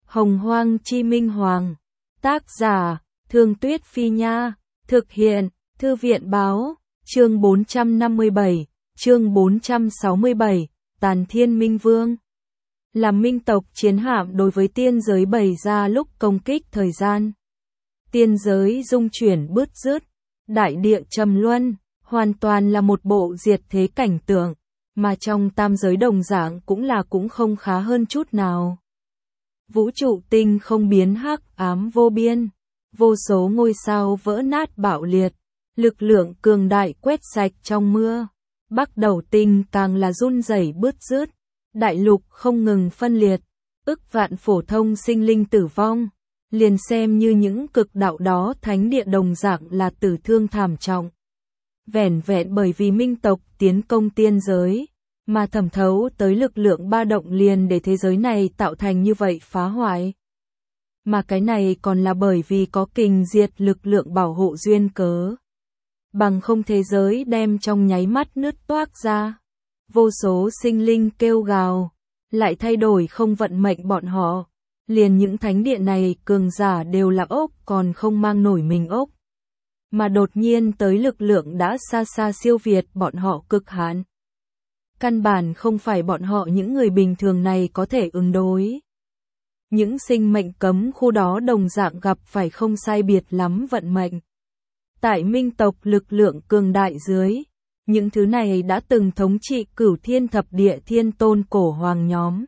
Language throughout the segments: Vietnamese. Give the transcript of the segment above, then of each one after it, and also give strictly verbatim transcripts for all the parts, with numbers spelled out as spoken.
Hồng Hoang Chi Minh Hoàng. Tác giả, Thương Tuyết Phi Nha. Thực hiện, Thư viện Báo. Chương bốn trăm năm mươi bảy, chương bốn trăm sáu mươi bảy, Tàn Thiên Minh Vương. Là minh tộc chiến hạm đối với tiên giới bày ra lúc công kích thời gian. Tiên giới dung chuyển bứt rứt, đại địa trầm luân, hoàn toàn là một bộ diệt thế cảnh tượng, mà trong tam giới đồng dạng cũng là cũng không khá hơn chút nào. Vũ trụ tinh không biến hắc ám vô biên, vô số ngôi sao vỡ nát bạo liệt, lực lượng cường đại quét sạch trong mưa. Bắc Đầu Tinh càng là run rẩy bứt rứt, đại lục không ngừng phân liệt, ức vạn phổ thông sinh linh tử vong, liền xem như những cực đạo đó thánh địa đồng dạng là tử thương thảm trọng. Vẻn vẹn bởi vì minh tộc tiến công tiên giới, mà thẩm thấu tới lực lượng ba động liền để thế giới này tạo thành như vậy phá hoại. Mà cái này còn là bởi vì có kình diệt lực lượng bảo hộ duyên cớ. Bằng không thế giới đem trong nháy mắt nứt toác ra. Vô số sinh linh kêu gào, lại thay đổi không vận mệnh bọn họ. Liền những thánh địa này cường giả đều là ốc còn không mang nổi mình ốc. Mà đột nhiên tới lực lượng đã xa xa siêu việt bọn họ cực hạn. Căn bản không phải bọn họ những người bình thường này có thể ứng đối. Những sinh mệnh cấm khu đó đồng dạng gặp phải không sai biệt lắm vận mệnh. Tại minh tộc lực lượng cường đại dưới, những thứ này đã từng thống trị cửu thiên thập địa thiên tôn cổ hoàng nhóm.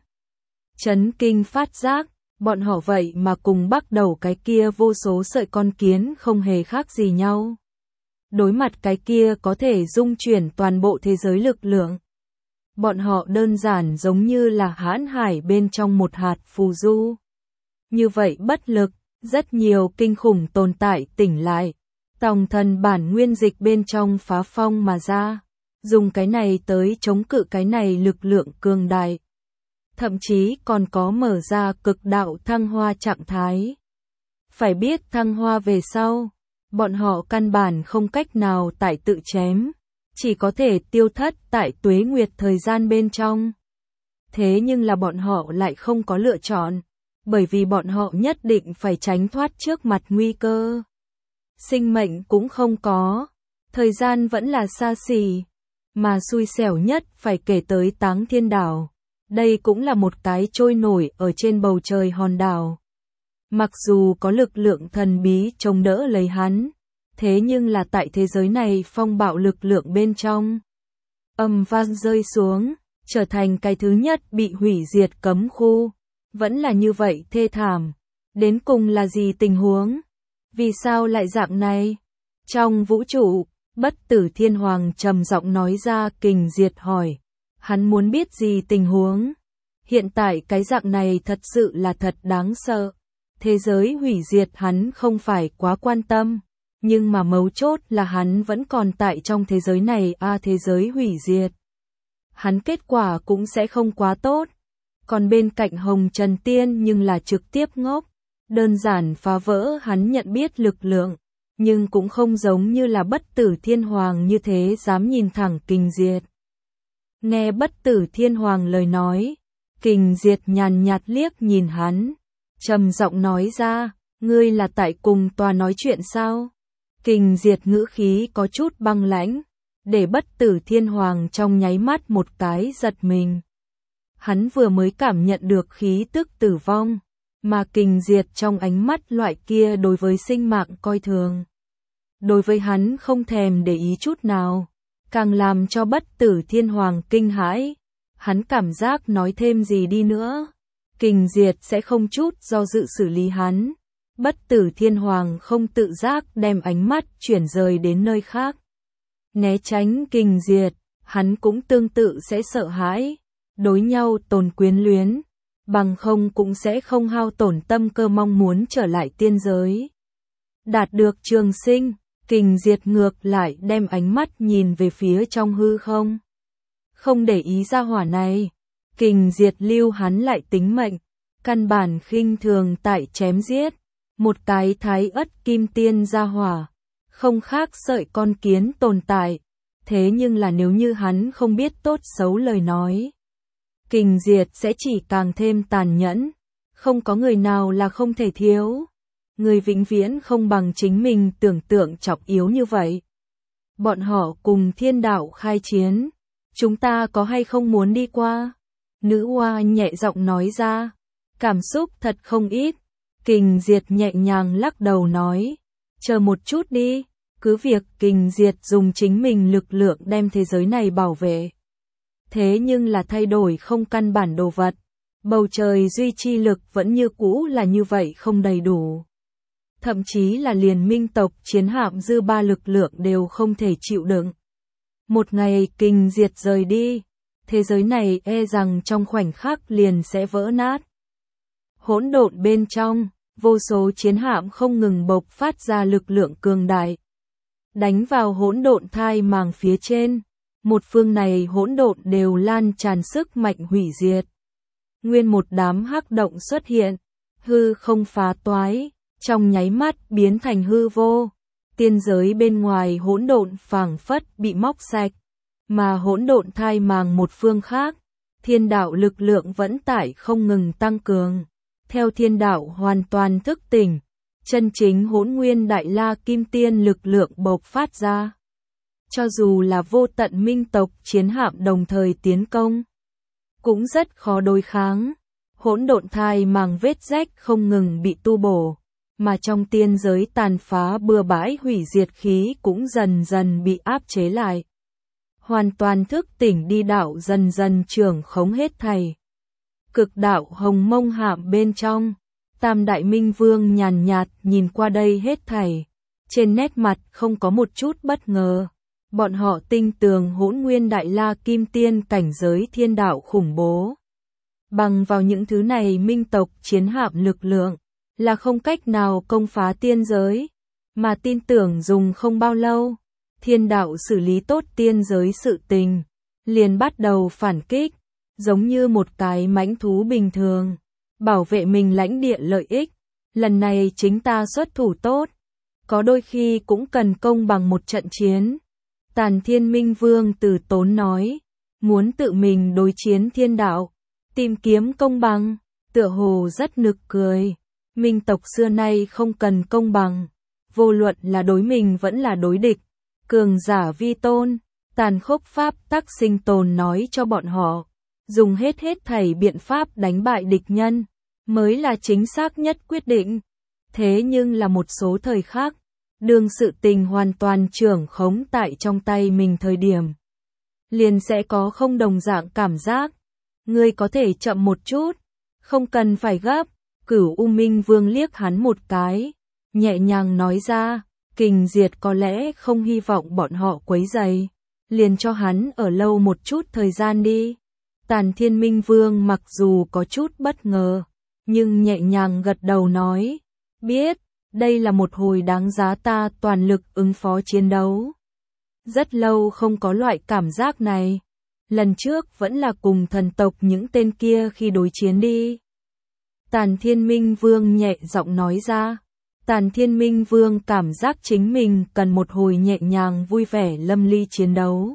Chấn kinh phát giác, bọn họ vậy mà cùng bắt đầu cái kia vô số sợi con kiến không hề khác gì nhau. Đối mặt cái kia có thể dung chuyển toàn bộ thế giới lực lượng. Bọn họ đơn giản giống như là hãn hải bên trong một hạt phù du. Như vậy bất lực, rất nhiều kinh khủng tồn tại tỉnh lại. Tòng thần bản nguyên dịch bên trong phá phong mà ra. Dùng cái này tới chống cự cái này lực lượng cường đại. Thậm chí còn có mở ra cực đạo thăng hoa trạng thái. Phải biết thăng hoa về sau, bọn họ căn bản không cách nào tại tự chém. Chỉ có thể tiêu thất tại tuế nguyệt thời gian bên trong. Thế nhưng là bọn họ lại không có lựa chọn, bởi vì bọn họ nhất định phải tránh thoát trước mặt nguy cơ. Sinh mệnh cũng không có, thời gian vẫn là xa xỉ, mà xui xẻo nhất phải kể tới Táng Thiên Đảo. Đây cũng là một cái trôi nổi ở trên bầu trời hòn đảo. Mặc dù có lực lượng thần bí chống đỡ lấy hắn, thế nhưng là tại thế giới này phong bạo lực lượng bên trong. Âm vang rơi xuống, trở thành cái thứ nhất bị hủy diệt cấm khu. Vẫn là như vậy thê thảm. Đến cùng là gì tình huống? Vì sao lại dạng này? Trong vũ trụ, Bất Tử Thiên Hoàng trầm giọng nói ra. Kình Diệt hỏi. Hắn muốn biết gì tình huống? Hiện tại cái dạng này thật sự là thật đáng sợ. Thế giới hủy diệt hắn không phải quá quan tâm. Nhưng mà mấu chốt là hắn vẫn còn tại trong thế giới này. À, thế giới hủy diệt. Hắn kết quả cũng sẽ không quá tốt. Còn bên cạnh Hồng Trần Tiên nhưng là trực tiếp ngốc. Đơn giản phá vỡ hắn nhận biết lực lượng. Nhưng cũng không giống như là Bất Tử Thiên Hoàng như thế dám nhìn thẳng Kình Diệt. Nghe Bất Tử Thiên Hoàng lời nói, Kình Diệt nhàn nhạt liếc nhìn hắn. Trầm giọng nói ra, ngươi là tại cùng tòa nói chuyện sao? Kình Diệt ngữ khí có chút băng lãnh, để Bất Tử Thiên Hoàng trong nháy mắt một cái giật mình. Hắn vừa mới cảm nhận được khí tức tử vong, mà Kình Diệt trong ánh mắt loại kia đối với sinh mạng coi thường. Đối với hắn không thèm để ý chút nào, càng làm cho Bất Tử Thiên Hoàng kinh hãi. Hắn cảm giác nói thêm gì đi nữa, Kình Diệt sẽ không chút do dự xử lý hắn. Bất Tử Thiên Hoàng không tự giác đem ánh mắt chuyển rời đến nơi khác. Né tránh Kình Diệt, hắn cũng tương tự sẽ sợ hãi. Đối nhau tồn quyến luyến, bằng không cũng sẽ không hao tổn tâm cơ mong muốn trở lại tiên giới. Đạt được trường sinh, Kình Diệt ngược lại đem ánh mắt nhìn về phía trong hư không. Không để ý ra hỏa này, Kình Diệt lưu hắn lại tính mệnh, căn bản khinh thường tại chém giết. Một cái thái ất kim tiên ra hỏa, không khác sợi con kiến tồn tại. Thế nhưng là nếu như hắn không biết tốt xấu lời nói, Kình Diệt sẽ chỉ càng thêm tàn nhẫn, Không có người nào là không thể thiếu. Người vĩnh viễn không bằng chính mình tưởng tượng trọng yếu như vậy. Bọn họ cùng thiên đạo khai chiến. Chúng ta có hay không muốn đi qua? Nữ oa nhẹ giọng nói ra. Cảm xúc thật không ít. Kình Diệt nhẹ nhàng lắc đầu nói. Chờ một chút đi. Cứ việc Kình Diệt dùng chính mình lực lượng đem thế giới này bảo vệ. Thế nhưng là thay đổi không căn bản đồ vật. Bầu trời duy trì lực vẫn như cũ là như vậy không đầy đủ. Thậm chí là liền minh tộc chiến hạm dư ba lực lượng đều không thể chịu đựng. Một ngày Kình Diệt rời đi, thế giới này e rằng trong khoảnh khắc liền sẽ vỡ nát. Hỗn độn bên trong, vô số chiến hạm không ngừng bộc phát ra lực lượng cường đại. Đánh vào hỗn độn thai màng phía trên, một phương này hỗn độn đều lan tràn sức mạnh hủy diệt. Nguyên một đám hắc động xuất hiện, hư không phá toái, trong nháy mắt biến thành hư vô. Tiên giới bên ngoài hỗn độn phảng phất bị móc sạch, mà hỗn độn thai màng một phương khác, thiên đạo lực lượng vẫn tại không ngừng tăng cường. Theo thiên đạo hoàn toàn thức tỉnh, chân chính hỗn nguyên đại la kim tiên lực lượng bộc phát ra. Cho dù là vô tận minh tộc chiến hạm đồng thời tiến công, cũng rất khó đối kháng. Hỗn độn thai màng vết rách không ngừng bị tu bổ, mà trong tiên giới tàn phá bừa bãi hủy diệt khí cũng dần dần bị áp chế lại. Hoàn toàn thức tỉnh đi đạo dần dần trưởng khống hết thảy. Cực đạo hồng mông hạm bên trong, Tam Đại Minh Vương nhàn nhạt nhìn qua đây hết thảy. Trên nét mặt không có một chút bất ngờ. Bọn họ tinh tường hỗn nguyên đại la kim tiên cảnh giới thiên đạo khủng bố. Bằng vào những thứ này minh tộc chiến hạm lực lượng, là không cách nào công phá tiên giới, mà tin tưởng dùng không bao lâu, thiên đạo xử lý tốt tiên giới sự tình, liền bắt đầu phản kích, giống như một cái mãnh thú bình thường, bảo vệ mình lãnh địa lợi ích. Lần này chính ta xuất thủ tốt, có đôi khi cũng cần công bằng một trận chiến. Tàn Thiên Minh Vương từ tốn nói, muốn tự mình đối chiến thiên đạo, tìm kiếm công bằng, tựa hồ rất nực cười. Minh tộc xưa nay không cần công bằng, vô luận là đối mình vẫn là đối địch. Cường giả vi tôn, tàn khốc pháp tắc sinh tồn nói cho bọn họ, dùng hết hết thảy biện pháp đánh bại địch nhân, mới là chính xác nhất quyết định. Thế nhưng là một số thời khắc, đương sự tình hoàn toàn trưởng khống tại trong tay mình thời điểm, liền sẽ có không đồng dạng cảm giác. Ngươi có thể chậm một chút, không cần phải gấp. Cửu U Minh Vương liếc hắn một cái, nhẹ nhàng nói ra, Kình Diệt có lẽ không hy vọng bọn họ quấy rầy, liền cho hắn ở lâu một chút thời gian đi. Tàn Thiên Minh Vương mặc dù có chút bất ngờ, nhưng nhẹ nhàng gật đầu nói, biết, đây là một hồi đáng giá ta toàn lực ứng phó chiến đấu. Rất lâu không có loại cảm giác này, lần trước vẫn là cùng thần tộc những tên kia khi đối chiến đi. Tàn Thiên Minh Vương nhẹ giọng nói ra. Tàn Thiên Minh Vương cảm giác chính mình cần một hồi nhẹ nhàng vui vẻ lâm ly chiến đấu.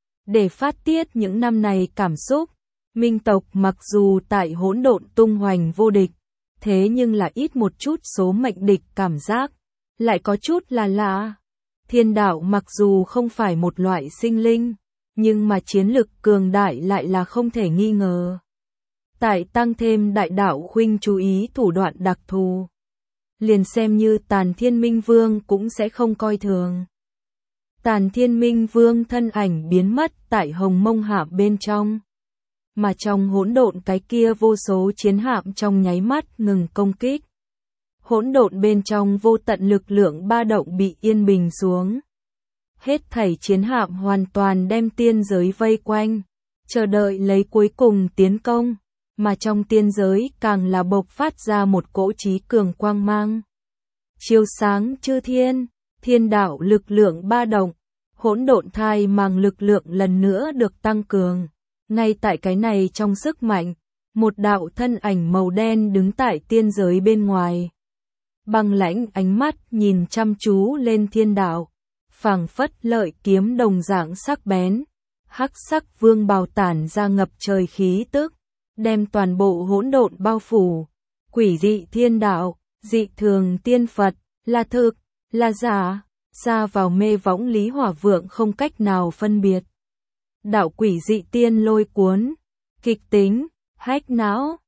Để phát tiết những năm này cảm xúc, minh tộc mặc dù tại hỗn độn tung hoành vô địch, thế nhưng là ít một chút số mệnh địch cảm giác, lại có chút là lạ. Thiên đạo mặc dù không phải một loại sinh linh, nhưng mà chiến lực cường đại lại là không thể nghi ngờ. Tại tăng thêm đại đạo khuynh chú ý thủ đoạn đặc thù, liền xem như Tàn Thiên Minh Vương cũng sẽ không coi thường. Tàn Thiên Minh Vương thân ảnh biến mất tại hồng mông hạm bên trong, mà trong hỗn độn cái kia vô số chiến hạm trong nháy mắt ngừng công kích. Hỗn độn bên trong vô tận lực lượng ba động bị yên bình xuống. Hết thảy chiến hạm hoàn toàn đem tiên giới vây quanh, chờ đợi lấy cuối cùng tiến công. Mà trong tiên giới càng là bộc phát ra một cỗ trí cường quang mang. Chiếu sáng chư thiên, thiên đạo lực lượng ba động, hỗn độn thai màng lực lượng lần nữa được tăng cường. Ngay tại cái này trong sức mạnh, một đạo thân ảnh màu đen đứng tại tiên giới bên ngoài. Băng lãnh ánh mắt nhìn chăm chú lên thiên đạo, phảng phất lợi kiếm đồng dạng sắc bén, hắc sắc vương bào tản ra ngập trời khí tức, đem toàn bộ hỗn độn bao phủ. quỷ dị thiên đạo, dị thường tiên Phật, là thực, là giả, xa vào mê võng Lý Hỏa Vượng không cách nào phân biệt. Đạo quỷ dị tiên lôi cuốn, kịch tính, hách não,